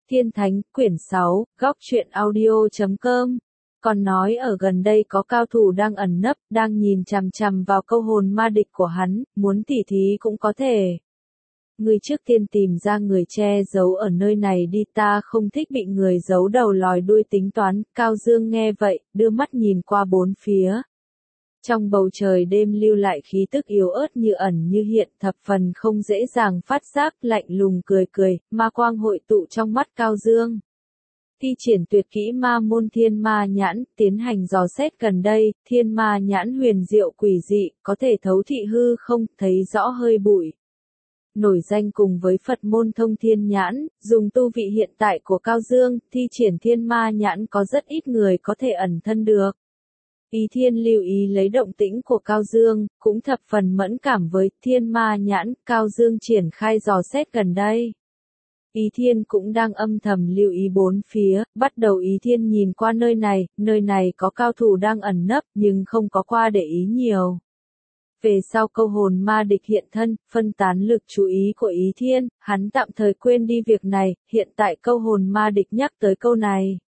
Thiên Thánh, quyển 6, góc truyện audio.com. Còn nói ở gần đây có cao thủ đang ẩn nấp, đang nhìn chằm chằm vào câu hồn ma địch của hắn, muốn tỉ thí cũng có thể. Người trước tiên tìm ra người che giấu ở nơi này đi, ta không thích bị người giấu đầu lòi đuôi tính toán. Cao Dương nghe vậy, đưa mắt nhìn qua bốn phía. Trong bầu trời đêm lưu lại khí tức yếu ớt như ẩn như hiện, thập phần không dễ dàng phát giác, lạnh lùng cười cười, ma quang hội tụ trong mắt Cao Dương. Thi triển tuyệt kỹ ma môn thiên ma nhãn, tiến hành dò xét gần đây, thiên ma nhãn huyền diệu quỷ dị, có thể thấu thị hư không, thấy rõ hơi bụi. Nổi danh cùng với Phật môn thông thiên nhãn, dùng tu vị hiện tại của Cao Dương, thi triển thiên ma nhãn có rất ít người có thể ẩn thân được. Ý Thiên lưu ý lấy động tĩnh của Cao Dương, cũng thập phần mẫn cảm với thiên ma nhãn, Cao Dương triển khai dò xét gần đây. Ý Thiên cũng đang âm thầm lưu ý bốn phía, bắt đầu Ý Thiên nhìn qua nơi này có cao thủ đang ẩn nấp nhưng không có qua để ý nhiều. Về sau câu hồn ma địch hiện thân, phân tán lực chú ý của Ý Thiên, hắn tạm thời quên đi việc này, hiện tại câu hồn ma địch nhắc tới câu này.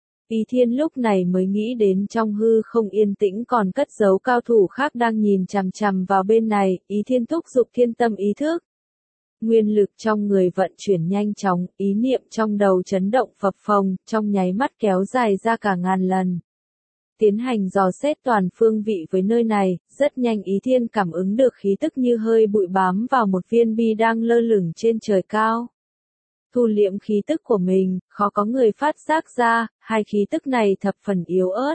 Ý Thiên lúc này mới nghĩ đến trong hư không yên tĩnh còn cất giấu cao thủ khác đang nhìn chằm chằm vào bên này, Ý Thiên thúc giục thiên tâm ý thức. Nguyên lực trong người vận chuyển nhanh chóng, ý niệm trong đầu chấn động phập phồng, trong nháy mắt kéo dài ra cả ngàn lần. Tiến hành dò xét toàn phương vị với nơi này, rất nhanh Ý Thiên cảm ứng được khí tức như hơi bụi bám vào một viên bi đang lơ lửng trên trời cao. Thu liễm khí tức của mình, khó có người phát giác ra, hai khí tức này thập phần yếu ớt.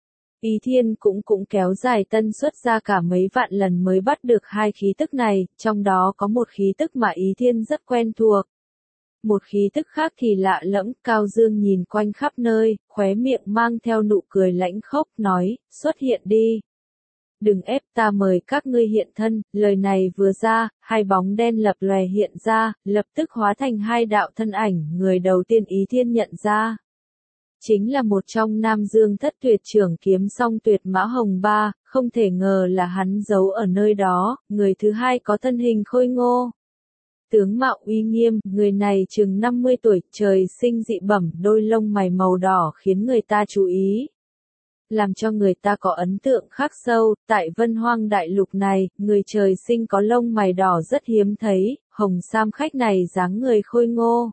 Ý Thiên cũng kéo dài tân suất ra cả mấy vạn lần mới bắt được hai khí tức này, trong đó có một khí tức mà Ý Thiên rất quen thuộc. Một khí tức khác thì lạ lẫm, Cao Dương nhìn quanh khắp nơi, khóe miệng mang theo nụ cười lãnh khốc, nói, xuất hiện đi. Đừng ép ta, mời các ngươi hiện thân, lời này vừa ra, hai bóng đen lập lòe hiện ra, lập tức hóa thành hai đạo thân ảnh, người đầu tiên Ý Thiên nhận ra. Chính là một trong Nam Dương thất tuyệt trưởng kiếm song tuyệt Mã Hồng Ba, không thể ngờ là hắn giấu ở nơi đó, người thứ hai có thân hình khôi ngô. Tướng mạo uy nghiêm, người này chừng 50 tuổi, trời sinh dị bẩm, đôi lông mày màu đỏ khiến người ta chú ý. Làm cho người ta có ấn tượng khắc sâu, tại Vân Hoang Đại Lục này, người trời sinh có lông mày đỏ rất hiếm thấy, Hồng Sam khách này dáng người khôi ngô.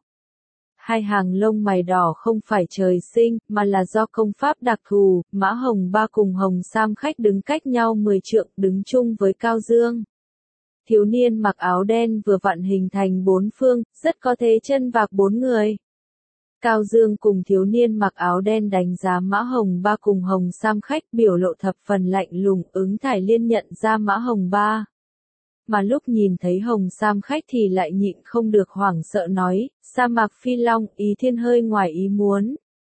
Hai hàng lông mày đỏ không phải trời sinh, mà là do công pháp đặc thù, Mã Hồng Ba cùng Hồng Sam khách đứng cách nhau 10 trượng, đứng chung với Cao Dương. Thiếu niên mặc áo đen vừa vặn hình thành bốn phương, rất có thế chân vạc bốn người. Cao Dương cùng thiếu niên mặc áo đen đánh giá Mã Hồng Ba cùng Hồng Sam khách, biểu lộ thập phần lạnh lùng, Ứng Thải Liên nhận ra Mã Hồng Ba. Mà lúc nhìn thấy Hồng Sam khách thì lại nhịn không được hoảng sợ nói, Sa Mạc Phi Long. Ý Thiên hơi ngoài ý muốn.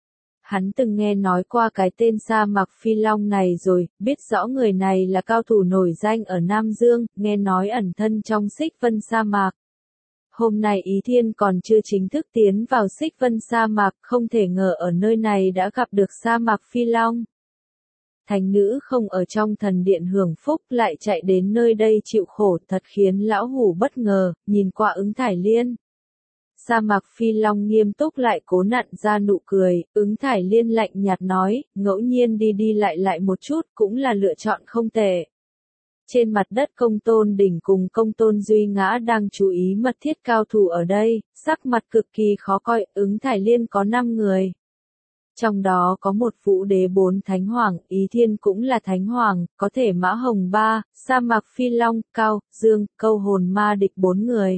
Hắn từng nghe nói qua cái tên Sa Mạc Phi Long này rồi, biết rõ người này là cao thủ nổi danh ở Nam Dương, nghe nói ẩn thân trong Xích Vân sa mạc. Hôm nay Ý Thiên còn chưa chính thức tiến vào Xích Vân sa mạc, không thể ngờ ở nơi này đã gặp được Sa Mạc Phi Long. Thánh nữ không ở trong thần điện hưởng phúc lại chạy đến nơi đây chịu khổ, thật khiến lão hủ bất ngờ, nhìn qua Ứng Thải Liên. Sa Mạc Phi Long nghiêm túc lại cố nặn ra nụ cười, Ứng Thải Liên lạnh nhạt nói, ngẫu nhiên đi lại một chút cũng là lựa chọn không tệ. Trên mặt đất Công Tôn Đỉnh cùng Công Tôn Duy Ngã đang chú ý mật thiết cao thủ ở đây, sắc mặt cực kỳ khó coi, Ứng Thải Liên có 5 người. Trong đó có một vũ đế 4 thánh hoàng, Ý Thiên cũng là thánh hoàng, có thể Mã Hồng Ba, Sa Mạc Phi Long, Cao Dương, câu hồn ma địch 4 người.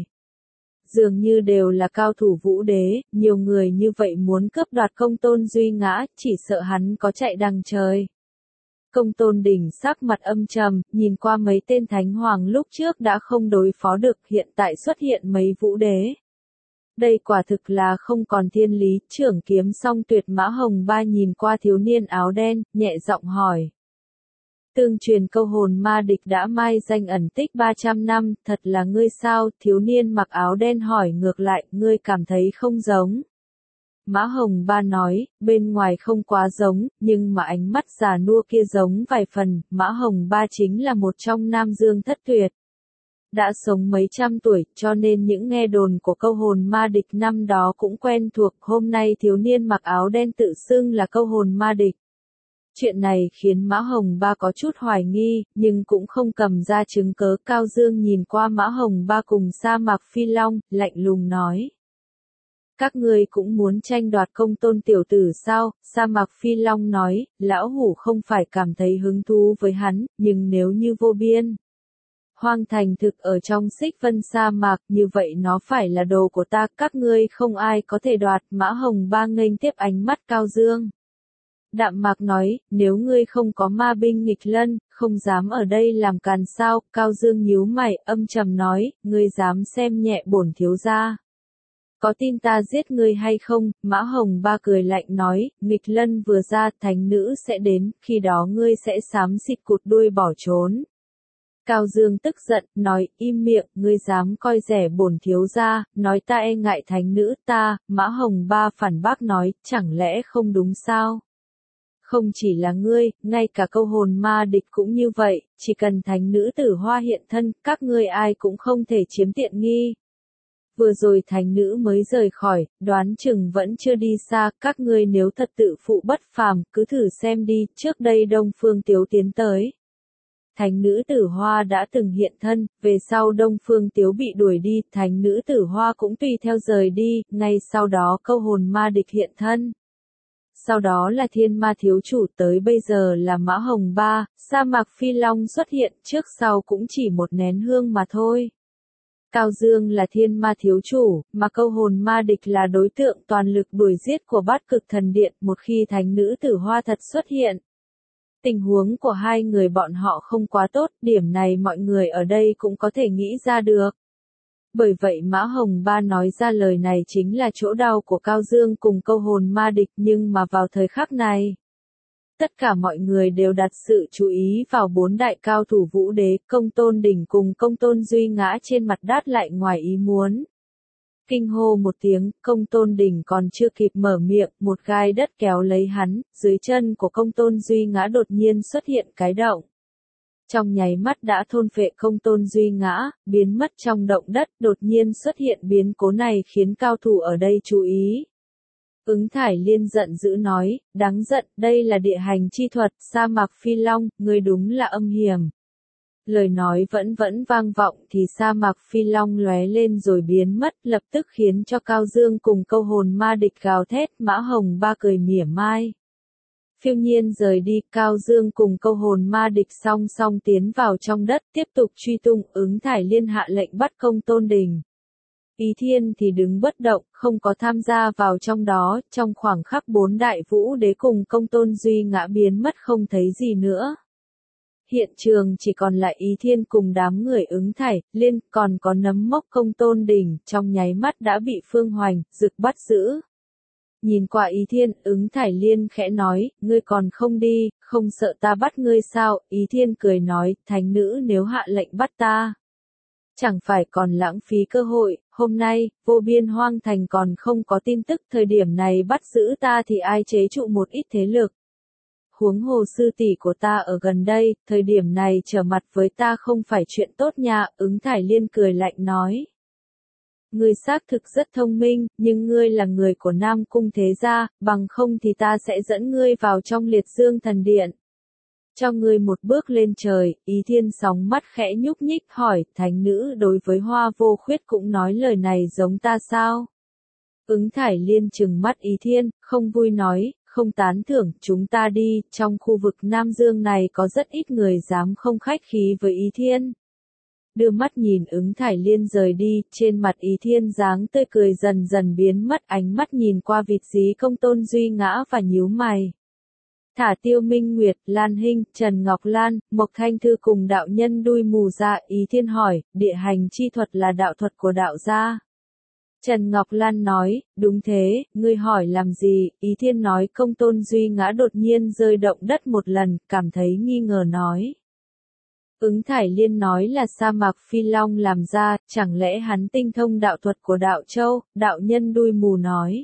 Dường như đều là cao thủ vũ đế, nhiều người như vậy muốn cướp đoạt Công Tôn Duy Ngã, chỉ sợ hắn có chạy đằng trời. Công Tôn Đỉnh sắc mặt âm trầm, nhìn qua mấy tên thánh hoàng lúc trước đã không đối phó được, hiện tại xuất hiện mấy vũ đế. Đây quả thực là không còn thiên lý, trưởng kiếm song tuyệt Mã Hồng Ba nhìn qua thiếu niên áo đen, nhẹ giọng hỏi. Tương truyền câu hồn ma địch đã mai danh ẩn tích 300 năm, thật là ngươi sao? Thiếu niên mặc áo đen hỏi ngược lại, ngươi cảm thấy không giống. Mã Hồng Ba nói, bên ngoài không quá giống, nhưng mà ánh mắt già nua kia giống vài phần, Mã Hồng Ba chính là một trong Nam Dương thất tuyệt. đã sống mấy trăm tuổi, cho nên những nghe đồn của câu hồn ma địch năm đó cũng quen thuộc. Hôm nay thiếu niên mặc áo đen tự xưng là câu hồn ma địch. Chuyện này khiến Mã Hồng Ba có chút hoài nghi, nhưng cũng không cầm ra chứng cớ. Cao Dương nhìn qua Mã Hồng Ba cùng Sa Mạc Phi Long, lạnh lùng nói. Các ngươi cũng muốn tranh đoạt Công Tôn tiểu tử sao? Sa Mạc Phi Long nói, lão hủ không phải cảm thấy hứng thú với hắn, nhưng nếu như vô biên hoang thành thực ở trong Xích Vân sa mạc, như vậy nó phải là đồ của ta, các ngươi không ai có thể đoạt. Mã Hồng Ba nghênh tiếp ánh mắt Cao Dương. Đạm mạc nói, nếu ngươi không có ma binh nghịch lân, không dám ở đây làm càn sao? Cao Dương nhíu mày, âm trầm nói, ngươi dám xem nhẹ bổn thiếu gia. Có tin ta giết ngươi hay không? Mã Hồng Ba cười lạnh nói, nghịch lân vừa ra, thánh nữ sẽ đến, khi đó ngươi sẽ xám xịt cụt đuôi bỏ trốn. Cao Dương tức giận, nói, im miệng, ngươi dám coi rẻ bổn thiếu gia, nói ta e ngại thánh nữ ta. Mã Hồng Ba phản bác nói, chẳng lẽ không đúng sao? Không chỉ là ngươi, ngay cả câu hồn ma địch cũng như vậy, chỉ cần thánh nữ Tử Hoa hiện thân, các ngươi ai cũng không thể chiếm tiện nghi. Vừa rồi thánh nữ mới rời khỏi, đoán chừng vẫn chưa đi xa, các ngươi nếu thật tự phụ bất phàm, cứ thử xem đi, trước đây Đông Phương Tiếu tiến tới. Thánh nữ Tử Hoa đã từng hiện thân, về sau Đông Phương Tiếu bị đuổi đi, thánh nữ Tử Hoa cũng tùy theo rời đi, ngay sau đó câu hồn ma địch hiện thân. Sau đó là Thiên Ma thiếu chủ, tới bây giờ là Mã Hồng Ba. Sa Mạc Phi Long xuất hiện, trước sau cũng chỉ một nén hương mà thôi. Cao Dương là Thiên Ma thiếu chủ, mà câu hồn ma địch là đối tượng toàn lực đuổi giết của Bát Cực Thần Điện. Một khi thánh nữ Tử Hoa thật xuất hiện, tình huống của hai người bọn họ không quá tốt, điểm này mọi người ở đây cũng có thể nghĩ ra được. Bởi vậy Mã Hồng Ba nói ra lời này chính là chỗ đau của Cao Dương cùng câu hồn ma địch, nhưng mà vào thời khắc này, tất cả mọi người đều đặt sự chú ý vào bốn đại cao thủ Vũ Đế. Công Tôn Đỉnh cùng Công Tôn Duy ngã trên mặt đất lại ngoài ý muốn. Kinh hô một tiếng, Công Tôn Đỉnh còn chưa kịp mở miệng, một gai đất kéo lấy hắn, dưới chân của Công Tôn Duy ngã đột nhiên xuất hiện cái động. Trong nháy mắt đã thôn phệ Công Tôn Duy ngã, biến mất trong động đất. Đột nhiên xuất hiện biến cố này khiến cao thủ ở đây chú ý. Ứng Thải Liên giận dữ nói, đáng giận, đây là địa hành chi thuật. Sa Mạc Phi Long, ngươi đúng là âm hiểm. Lời nói vẫn vang vọng thì Sa Mạc Phi Long lóe lên rồi biến mất, lập tức khiến cho Cao Dương cùng câu hồn ma địch gào thét. Mã Hồng Ba cười mỉa mai. Phiêu nhiên rời đi, Cao Dương cùng câu hồn ma địch song song tiến vào trong đất, tiếp tục truy tung. Ứng Thải Liên hạ lệnh bắt Công Tôn Đình. Ý Thiên thì đứng bất động, không có tham gia vào trong đó. Trong khoảng khắc bốn đại Vũ Đế cùng Công Tôn Duy ngã biến mất không thấy gì nữa. Hiện trường chỉ còn lại Ý Thiên cùng đám người Ứng Thải Liên, còn có nấm mốc Công Tôn Đình, trong nháy mắt đã bị Phương Hoành, Dực bắt giữ. Nhìn qua Ý Thiên, Ứng Thải Liên khẽ nói, ngươi còn không đi, không sợ ta bắt ngươi sao? Ý Thiên cười nói, thánh nữ nếu hạ lệnh bắt ta, chẳng phải còn lãng phí cơ hội. Hôm nay, vô biên hoang thành còn không có tin tức, thời điểm này bắt giữ ta thì ai chế trụ một ít thế lực. Huống hồ sư tỷ của ta ở gần đây, thời điểm này trở mặt với ta không phải chuyện tốt nha. Ứng Thải Liên cười lạnh nói. Ngươi xác thực rất thông minh, nhưng ngươi là người của Nam Cung thế gia, bằng không thì ta sẽ dẫn ngươi vào trong Liệt Dương Thần Điện. Cho ngươi một bước lên trời. Ý Thiên sóng mắt khẽ nhúc nhích hỏi, thánh nữ đối với Hoa Vô Khuyết cũng nói lời này giống ta sao? Ứng Thải Liên trừng mắt Ý Thiên, không vui nói, không tán thưởng, chúng ta đi. Trong khu vực Nam Dương này có rất ít người dám không khách khí với Ý Thiên. Đưa mắt nhìn Ứng Thải Liên rời đi, trên mặt Ý Thiên dáng tươi cười dần dần biến mất, ánh mắt nhìn qua vịt dí Công Tôn Duy ngã và nhíu mày. Thả Tiêu Minh Nguyệt, Lan Hinh, Trần Ngọc Lan, Mộc Thanh Thư cùng đạo nhân đuôi mù ra. Ý Thiên hỏi, địa hành chi thuật là đạo thuật của đạo gia. Trần Ngọc Lan nói, đúng thế, ngươi hỏi làm gì? Ý Thiên nói Công Tôn Duy ngã đột nhiên rơi động đất một lần, cảm thấy nghi ngờ nói. Ứng Thải Liên nói là Sa Mạc Phi Long làm ra, chẳng lẽ hắn tinh thông đạo thuật của đạo châu? Đạo nhân đuôi mù nói.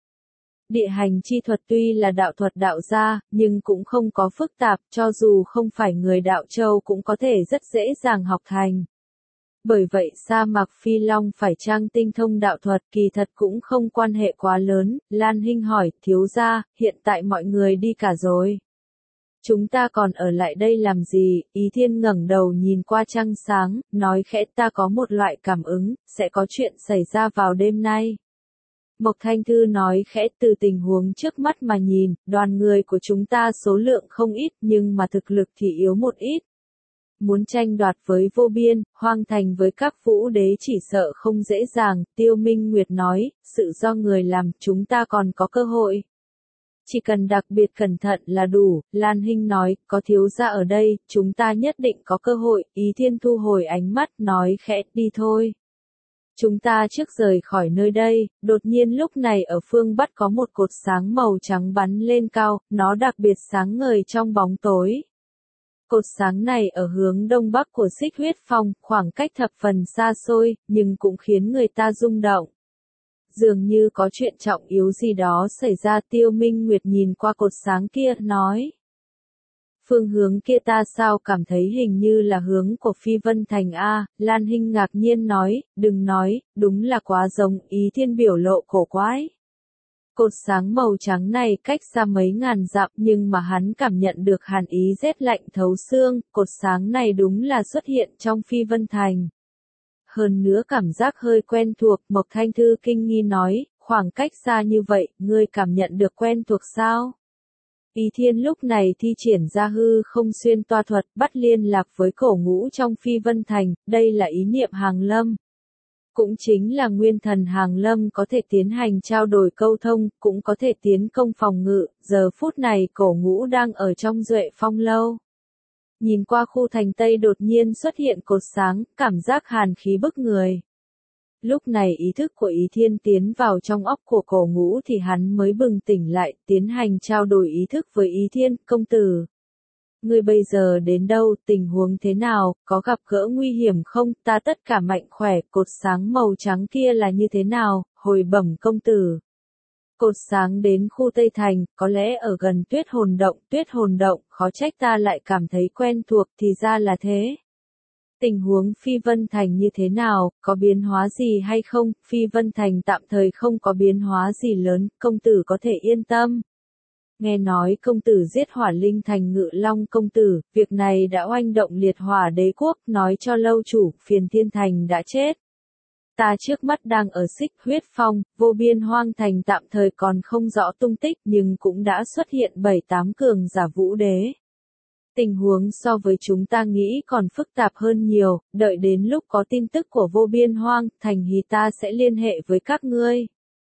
Địa hành chi thuật tuy là đạo thuật đạo gia, nhưng cũng không có phức tạp, cho dù không phải người đạo châu cũng có thể rất dễ dàng học thành. Bởi vậy sa mạc Phi Long phải chăng tinh thông đạo thuật kỳ thật cũng không quan hệ quá lớn, Lan Hinh hỏi, thiếu gia, hiện tại mọi người đi cả rồi. Chúng ta còn ở lại đây làm gì? Ý Thiên ngẩng đầu nhìn qua trăng sáng, nói khẽ, ta có một loại cảm ứng, sẽ có chuyện xảy ra vào đêm nay. Mộc Thanh Thư nói khẽ, từ tình huống trước mắt mà nhìn, đoàn người của chúng ta số lượng không ít nhưng mà thực lực thì yếu một ít. Muốn tranh đoạt với Vô Biên, Hoang Thành với các vũ đế chỉ sợ không dễ dàng, Tiêu Minh Nguyệt nói, sự do người làm, chúng ta còn có cơ hội. Chỉ cần đặc biệt cẩn thận là đủ, Lan Hinh nói, có thiếu gia ở đây, chúng ta nhất định có cơ hội, Ý Thiên thu hồi ánh mắt, nói khẽ, đi thôi. Chúng ta trước rời khỏi nơi đây, đột nhiên lúc này ở phương Bắc có một cột sáng màu trắng bắn lên cao, nó đặc biệt sáng ngời trong bóng tối. Cột sáng này ở hướng đông bắc của Xích Huyết Phong, khoảng cách thập phần xa xôi, nhưng cũng khiến người ta rung động. Dường như có chuyện trọng yếu gì đó xảy ra. Tiêu Minh Nguyệt nhìn qua cột sáng kia, nói. Phương hướng kia ta sao cảm thấy hình như là hướng của Phi Vân Thành a? Lan Hinh ngạc nhiên nói, đừng nói, đúng là quá giống. Ý Thiên biểu lộ cổ quái. Cột sáng màu trắng này cách xa mấy ngàn dặm nhưng mà hắn cảm nhận được hàn ý rét lạnh thấu xương, cột sáng này đúng là xuất hiện trong Phi Vân Thành. Hơn nữa cảm giác hơi quen thuộc, Mộc Thanh Thư kinh nghi nói, khoảng cách xa như vậy, ngươi cảm nhận được quen thuộc sao? Ý Thiên lúc này thi triển ra hư không xuyên toa thuật, bắt liên lạc với Cổ Ngũ trong Phi Vân Thành, đây là ý niệm Hàng Lâm. Cũng chính là nguyên thần Hàng Lâm có thể tiến hành trao đổi câu thông, cũng có thể tiến công phòng ngự, giờ phút này Cổ Ngũ đang ở trong Duệ Phong lâu. Nhìn qua khu thành Tây đột nhiên xuất hiện cột sáng, cảm giác hàn khí bức người. Lúc này ý thức của Ý Thiên tiến vào trong óc của Cổ Ngũ thì hắn mới bừng tỉnh lại, tiến hành trao đổi ý thức với Ý Thiên, công tử. Ngươi bây giờ đến đâu, tình huống thế nào, có gặp gỡ nguy hiểm không, ta tất cả mạnh khỏe, cột sáng màu trắng kia là như thế nào, hồi bẩm công tử. Cột sáng đến khu Tây Thành, có lẽ ở gần tuyết hồn động, khó trách ta lại cảm thấy quen thuộc, thì ra là thế. Tình huống Phi Vân Thành như thế nào, có biến hóa gì hay không, Phi Vân Thành tạm thời không có biến hóa gì lớn, công tử có thể yên tâm. Nghe nói công tử giết Hỏa Linh Thành Ngự Long công tử, việc này đã oanh động liệt hỏa đế quốc, nói cho lâu chủ, Phiền Thiên Thành đã chết. Ta trước mắt đang ở Xích Huyết Phong, Vô Biên Hoang Thành tạm thời còn không rõ tung tích nhưng cũng đã xuất hiện 7-8 cường giả vũ đế. Tình huống so với chúng ta nghĩ còn phức tạp hơn nhiều, đợi đến lúc có tin tức của Vô Biên Hoang Thành thì ta sẽ liên hệ với các ngươi.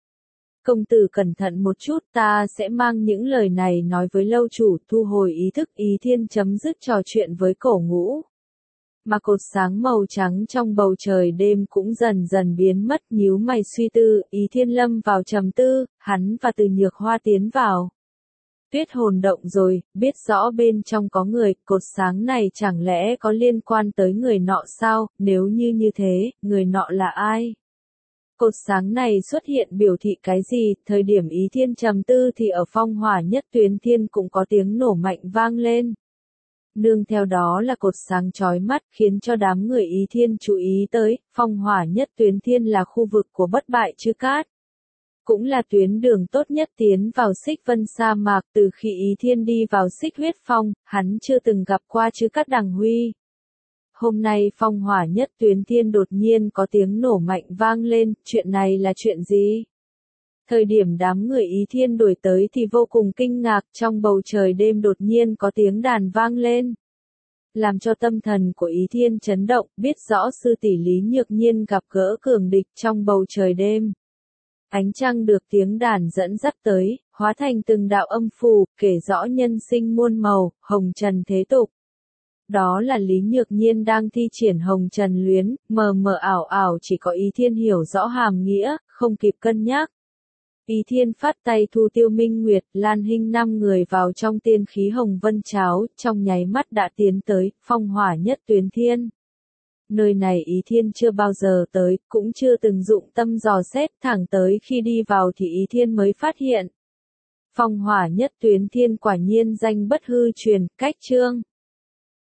Công tử cẩn thận một chút, ta sẽ mang những lời này nói với lâu chủ, thu hồi ý thức. Ý Thiên chấm dứt trò chuyện với Cổ Ngũ. Mà cột sáng màu trắng trong bầu trời đêm cũng dần dần biến mất, nhíu mày suy tư, Ý Thiên lâm vào trầm tư, hắn và Từ Nhược Hoa tiến vào. Tuyết hồn động rồi, biết rõ bên trong có người, cột sáng này chẳng lẽ có liên quan tới người nọ sao, nếu như thế, người nọ là ai? Cột sáng này xuất hiện biểu thị cái gì, thời điểm Ý Thiên trầm tư thì ở Phong Hỏa Nhất Tuyến Thiên cũng có tiếng nổ mạnh vang lên. Nương theo đó là cột sáng chói mắt khiến cho đám người Ý Thiên chú ý tới, Phong Hỏa Nhất Tuyến Thiên là khu vực của bất bại Trư Cát. Cũng là tuyến đường tốt nhất tiến vào Xích Vân sa mạc, từ khi Ý Thiên đi vào Xích Huyết Phong, hắn chưa từng gặp qua Trư Cát Đằng Huy. Hôm nay Phong Hỏa Nhất Tuyến Thiên đột nhiên có tiếng nổ mạnh vang lên, chuyện này là chuyện gì? Thời điểm đám người Ý Thiên đuổi tới thì vô cùng kinh ngạc, trong bầu trời đêm đột nhiên có tiếng đàn vang lên. Làm cho tâm thần của Ý Thiên chấn động, biết rõ sư tỷ Lý Nhược Nhiên gặp gỡ cường địch trong bầu trời đêm. Ánh trăng được tiếng đàn dẫn dắt tới, hóa thành từng đạo âm phù, kể rõ nhân sinh muôn màu, hồng trần thế tục. Đó là Lý Nhược Nhiên đang thi triển hồng trần luyến, mờ mờ ảo ảo chỉ có Ý Thiên hiểu rõ hàm nghĩa, không kịp cân nhắc. Ý Thiên phát tay thu Tiêu Minh Nguyệt, Lan Hinh 5 người vào trong tiên khí hồng vân cháo, trong nháy mắt đã tiến tới, Phong Hỏa Nhất Tuyến Thiên. Nơi này Ý Thiên chưa bao giờ tới, cũng chưa từng dụng tâm dò xét, thẳng tới khi đi vào thì Ý Thiên mới phát hiện. Phong Hỏa Nhất Tuyến Thiên quả nhiên danh bất hư truyền, cách chương.